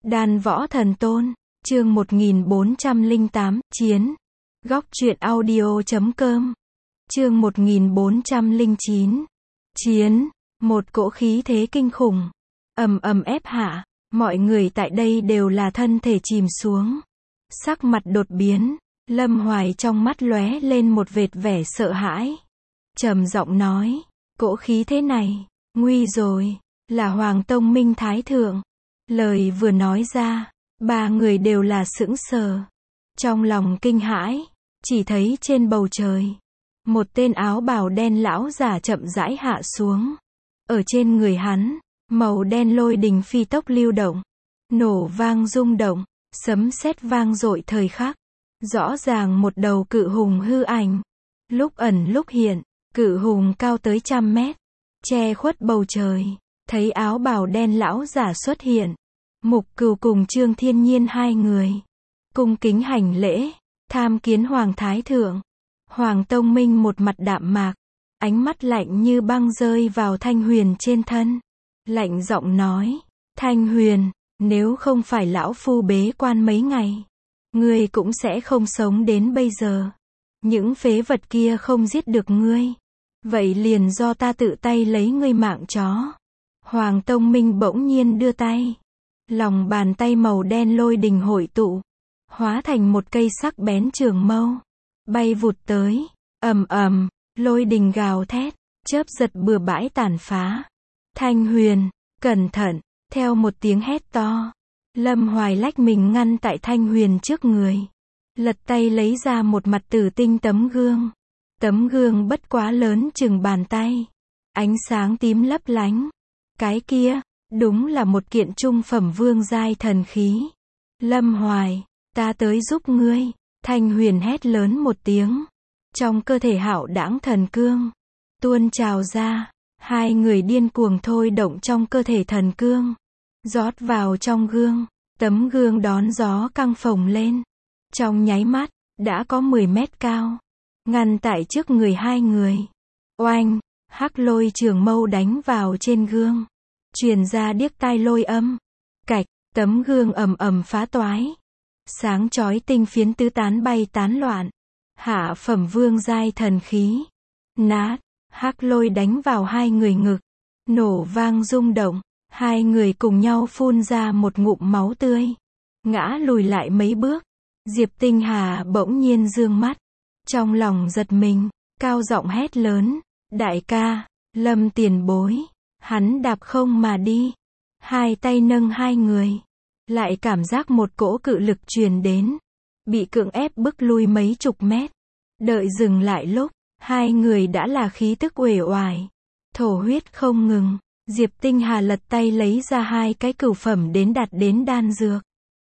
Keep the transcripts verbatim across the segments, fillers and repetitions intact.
Đan võ thần tôn, chương một nghìn bốn trăm lẻ tám, chiến. Góc truyện audio chấm com. Chương một nghìn bốn trăm lẻ chín. Chiến. Một cỗ khí thế kinh khủng ầm ầm ép hạ, mọi người tại đây đều là thân thể chìm xuống. Sắc mặt đột biến, Lâm Hoài trong mắt lóe lên một vệt vẻ sợ hãi. Trầm giọng nói, cỗ khí thế này, nguy rồi, là Hoàng Tông Minh Thái Thượng. Lời vừa nói ra, ba người đều là sững sờ. Trong lòng kinh hãi, chỉ thấy trên bầu trời, một tên áo bào đen lão giả chậm rãi hạ xuống. Ở trên người hắn, màu đen lôi đình phi tốc lưu động, nổ vang rung động, sấm sét vang dội thời khắc. Rõ ràng một đầu cự hùng hư ảnh, lúc ẩn lúc hiện, cự hùng cao tới trăm mét, che khuất bầu trời. Thấy áo bào đen lão giả xuất hiện, Mục Cửu cùng Trương Thiên Nhiên hai người cung kính hành lễ, tham kiến Hoàng Thái Thượng. Hoàng Tông Minh một mặt đạm mạc, ánh mắt lạnh như băng rơi vào Thanh Huyền trên thân. Lạnh giọng nói, Thanh Huyền, nếu không phải lão phu bế quan mấy ngày, ngươi cũng sẽ không sống đến bây giờ. Những phế vật kia không giết được ngươi, vậy liền do ta tự tay lấy ngươi mạng chó. Hoàng Tông Minh bỗng nhiên đưa tay, lòng bàn tay màu đen lôi đình hội tụ, hóa thành một cây sắc bén trường mâu, bay vụt tới, ầm ầm, lôi đình gào thét, chớp giật bừa bãi tàn phá. Thanh Huyền, cẩn thận, theo một tiếng hét to, Lâm Hoài lách mình ngăn tại Thanh Huyền trước người, lật tay lấy ra một mặt tử tinh tấm gương. Tấm gương bất quá lớn chừng bàn tay, ánh sáng tím lấp lánh. Cái kia, đúng là một kiện trung phẩm vương giai thần khí. Lâm Hoài, ta tới giúp ngươi. Thanh Huyền hét lớn một tiếng. Trong cơ thể hạo đãng thần cương tuôn trào ra, hai người điên cuồng thôi động trong cơ thể thần cương, rót vào trong gương. Tấm gương đón gió căng phồng lên, trong nháy mắt đã có mười mét cao, ngăn tại trước người hai người. Oanh, hắc lôi trường mâu đánh vào trên gương, truyền ra điếc tai lôi âm. Cạch, tấm gương ầm ầm phá toái, sáng chói tinh phiến tứ tán bay tán loạn. Hạ phẩm vương giai thần khí, nát. Hắc lôi đánh vào hai người ngực, nổ vang rung động, hai người cùng nhau phun ra một ngụm máu tươi, ngã lùi lại mấy bước. Diệp Tinh Hà bỗng nhiên dương mắt, trong lòng giật mình, cao giọng hét lớn, đại ca, Lâm tiền bối. Hắn đạp không mà đi, hai tay nâng hai người, lại cảm giác một cỗ cự lực truyền đến, bị cưỡng ép bức lui mấy chục mét. Đợi dừng lại lúc, hai người đã là khí tức uể oải, thổ huyết không ngừng. Diệp Tinh Hà lật tay lấy ra hai cái cửu phẩm đến đạt đến đan dược,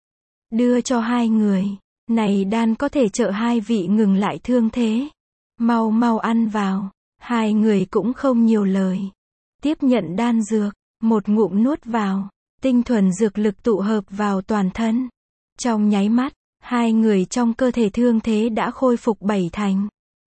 đưa cho hai người. Này đan có thể trợ hai vị ngừng lại thương thế, mau mau ăn vào. Hai người cũng không nhiều lời, tiếp nhận đan dược, một ngụm nuốt vào, tinh thuần dược lực tụ hợp vào toàn thân. Trong nháy mắt, hai người trong cơ thể thương thế đã khôi phục bảy thành.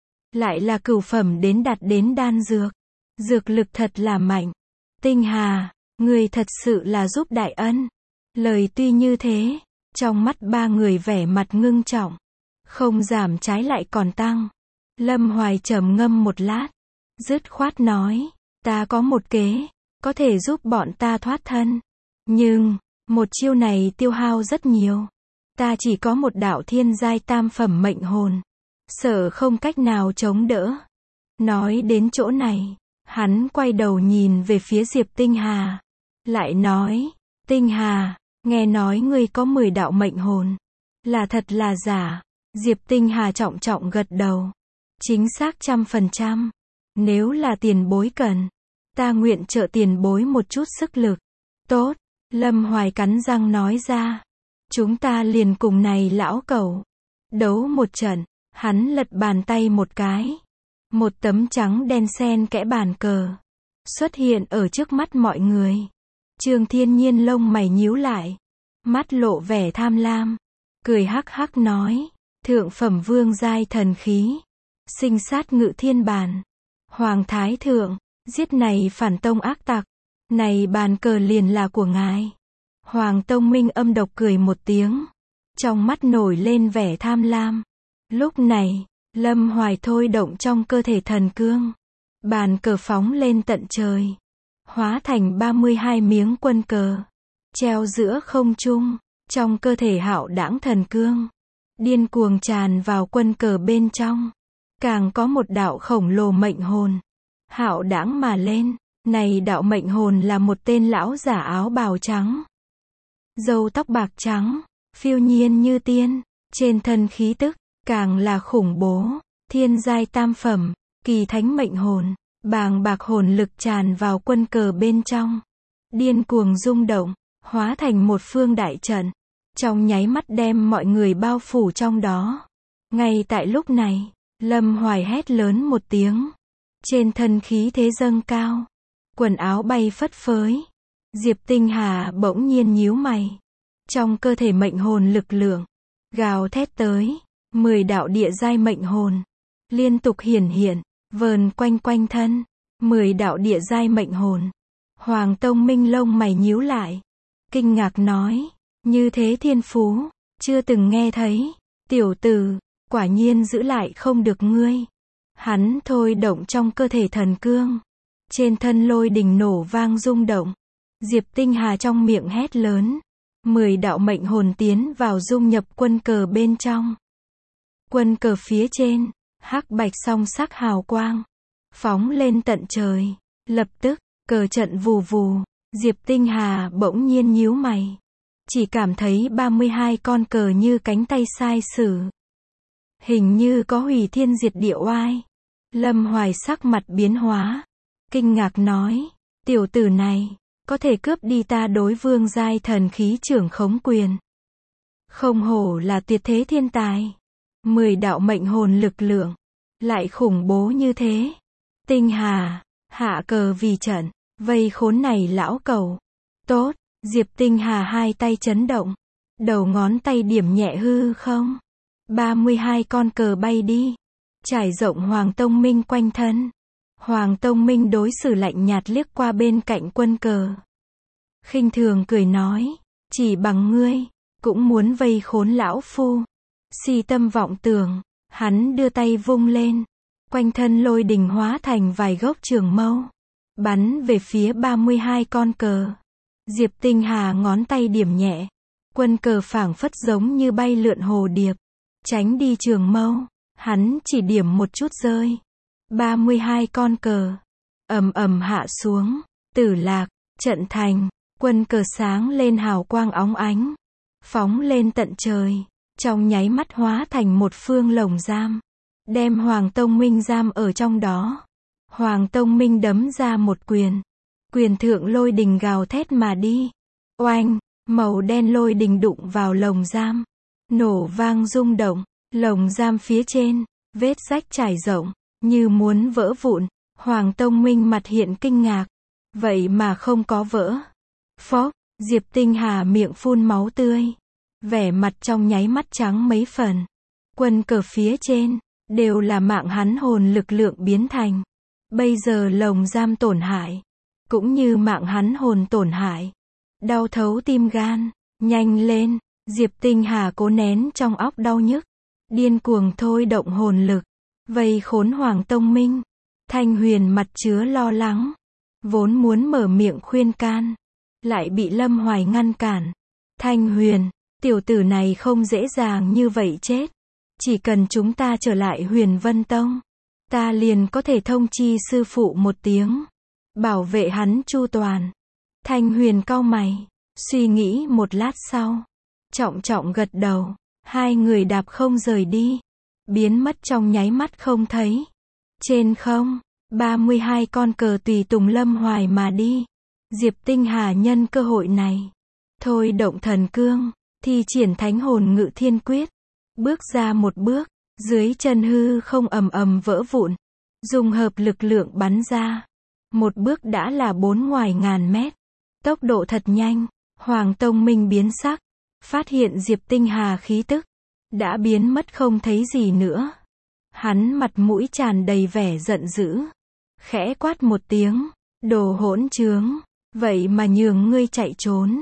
Lại là cửu phẩm đến đạt đến đan dược, dược lực thật là mạnh. Tinh Hà, người thật sự là giúp đại ân. Lời tuy như thế, trong mắt ba người vẻ mặt ngưng trọng, không giảm trái lại còn tăng. Lâm Hoài trầm ngâm một lát, dứt khoát nói, ta có một kế, có thể giúp bọn ta thoát thân. Nhưng, một chiêu này tiêu hao rất nhiều. Ta chỉ có một đạo thiên giai tam phẩm mệnh hồn, sợ không cách nào chống đỡ. Nói đến chỗ này, hắn quay đầu nhìn về phía Diệp Tinh Hà, lại nói, Tinh Hà, nghe nói ngươi có mười đạo mệnh hồn, là thật là giả? Diệp Tinh Hà trọng trọng gật đầu, chính xác trăm phần trăm. Nếu là tiền bối cần, ta nguyện trợ tiền bối một chút sức lực. Tốt, Lâm Hoài cắn răng nói ra, chúng ta liền cùng này lão cẩu đấu một trận. Hắn lật bàn tay một cái, một tấm trắng đen xen kẽ bàn cờ xuất hiện ở trước mắt mọi người. Trương Thiên Nhiên lông mày nhíu lại, mắt lộ vẻ tham lam, cười hắc hắc nói, thượng phẩm vương giai thần khí, sinh sát ngự thiên bàn. Hoàng Thái Thượng, giết này phản tông ác tặc, này bàn cờ liền là của ngài. Hoàng Tông Minh âm độc cười một tiếng. Trong mắt nổi lên vẻ tham lam. Lúc này, Lâm Hoài thôi động trong cơ thể thần cương. Bàn cờ phóng lên tận trời. Hóa thành ba mươi hai miếng quân cờ. Treo giữa không trung. Trong cơ thể hạo đãng thần cương. Điên cuồng tràn vào quân cờ bên trong. Càng có một đạo khổng lồ mệnh hồn. Hạo đãng mà lên. Này đạo mệnh hồn là một tên lão giả áo bào trắng. Râu tóc bạc trắng. Phiêu nhiên như tiên. Trên thân khí tức. Càng là khủng bố. Thiên giai tam phẩm. Kỳ thánh mệnh hồn. Bàng bạc hồn lực tràn vào quân cờ bên trong. Điên cuồng rung động. Hóa thành một phương đại trận. Trong nháy mắt đem mọi người bao phủ trong đó. Ngay tại lúc này, Lâm Hoài hét lớn một tiếng. Trên thân khí thế dâng cao. Quần áo bay phất phới. Diệp Tinh Hà bỗng nhiên nhíu mày. Trong cơ thể mệnh hồn lực lượng. Gào thét tới. Mười đạo địa giai mệnh hồn. Liên tục hiển hiện. Vờn quanh quanh thân. Mười đạo địa giai mệnh hồn. Hoàng Tông Minh lông mày nhíu lại. Kinh ngạc nói. Như thế thiên phú. Chưa từng nghe thấy. Tiểu tử. Quả nhiên giữ lại không được ngươi. Hắn thôi động trong cơ thể thần cương. Trên thân lôi đình nổ vang rung động. Diệp Tinh Hà trong miệng hét lớn. Mười đạo mệnh hồn tiến vào dung nhập quân cờ bên trong. Quân cờ phía trên. Hắc bạch song sắc hào quang. Phóng lên tận trời. Lập tức, cờ trận vù vù. Diệp Tinh Hà bỗng nhiên nhíu mày. Chỉ cảm thấy ba mươi hai con cờ như cánh tay sai sử. Hình như có hủy thiên diệt địa oai. Lâm Hoài sắc mặt biến hóa. Kinh ngạc nói. Tiểu tử này, có thể cướp đi ta đối vương giai thần khí trưởng khống quyền. Không hổ là tuyệt thế thiên tài. Mười đạo mệnh hồn lực lượng. Lại khủng bố như thế. Tinh Hà, hạ cờ vì trận. Vây khốn này lão cẩu. Tốt, Diệp Tinh Hà hai tay chấn động. Đầu ngón tay điểm nhẹ hư không. ba mươi hai con cờ bay đi. Trải rộng Hoàng Tông Minh quanh thân. Hoàng Tông Minh đối xử lạnh nhạt liếc qua bên cạnh quân cờ. Khinh thường cười nói. Chỉ bằng ngươi, cũng muốn vây khốn lão phu. Si tâm vọng tưởng. Hắn đưa tay vung lên. Quanh thân lôi đình hóa thành vài gốc trường mâu. Bắn về phía ba mươi hai con cờ. Diệp Tinh Hà ngón tay điểm nhẹ. Quân cờ phảng phất giống như bay lượn hồ điệp. Tránh đi trường mâu. Hắn chỉ điểm một chút rơi. ba mươi hai con cờ. Ầm ầm hạ xuống. Tử lạc. Trận thành. Quân cờ sáng lên hào quang óng ánh. Phóng lên tận trời. Trong nháy mắt hóa thành một phương lồng giam. Đem Hoàng Tông Minh giam ở trong đó. Hoàng Tông Minh đấm ra một quyền. Quyền thượng lôi đình gào thét mà đi. Oanh, màu đen lôi đình đụng vào lồng giam. Nổ vang rung động. Lồng giam phía trên, vết rách trải rộng, như muốn vỡ vụn. Hoàng Tông Minh mặt hiện kinh ngạc. Vậy mà không có vỡ. Phốc, Diệp Tinh Hà miệng phun máu tươi. Vẻ mặt trong nháy mắt trắng mấy phần. Quân cờ phía trên, đều là mạng hắn hồn lực lượng biến thành. Bây giờ lồng giam tổn hại. Cũng như mạng hắn hồn tổn hại. Đau thấu tim gan. Nhanh lên. Diệp Tinh Hà cố nén trong óc đau nhức. Điên cuồng thôi động hồn lực. Vây khốn Hoàng Tông Minh. Thanh Huyền mặt chứa lo lắng. Vốn muốn mở miệng khuyên can. Lại bị Lâm Hoài ngăn cản. Thanh Huyền, tiểu tử này không dễ dàng như vậy chết. Chỉ cần chúng ta trở lại Huyền Vân Tông. Ta liền có thể thông chi sư phụ một tiếng. Bảo vệ hắn chu toàn. Thanh Huyền cau mày. Suy nghĩ một lát sau. Trọng trọng gật đầu. Hai người đạp không rời đi. Biến mất trong nháy mắt không thấy. Trên không, ba mươi hai con cờ tùy tùng Lâm Hoài mà đi. Diệp Tinh Hà nhân cơ hội này. Thôi động thần cương. Thi triển thánh hồn ngự thiên quyết. Bước ra một bước. Dưới chân hư không ầm ầm vỡ vụn. Dùng hợp lực lượng bắn ra. Một bước đã là bốn ngoài ngàn mét. Tốc độ thật nhanh. Hoàng Tông Minh biến sắc. Phát hiện Diệp Tinh Hà khí tức. Đã biến mất không thấy gì nữa. Hắn mặt mũi tràn đầy vẻ giận dữ. Khẽ quát một tiếng. Đồ hỗn trướng. Vậy mà nhường ngươi chạy trốn.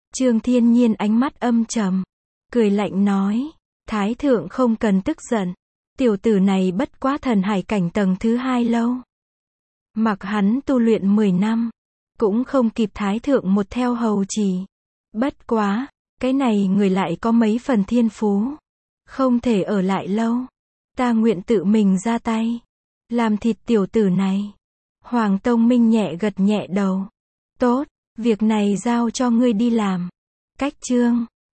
Trương Thiên Nhiên ánh mắt âm trầm, cười lạnh nói, Thái thượng không cần tức giận, tiểu tử này bất quá thần hải cảnh tầng thứ hai lâu. Mặc hắn tu luyện mười năm, cũng không kịp Thái thượng một theo hầu chỉ. Bất quá, cái này người lại có mấy phần thiên phú, không thể ở lại lâu. Ta nguyện tự mình ra tay, làm thịt tiểu tử này. Hoàng Tông Minh nhẹ gật nhẹ đầu. Tốt, việc này giao cho ngươi đi làm. Cách chương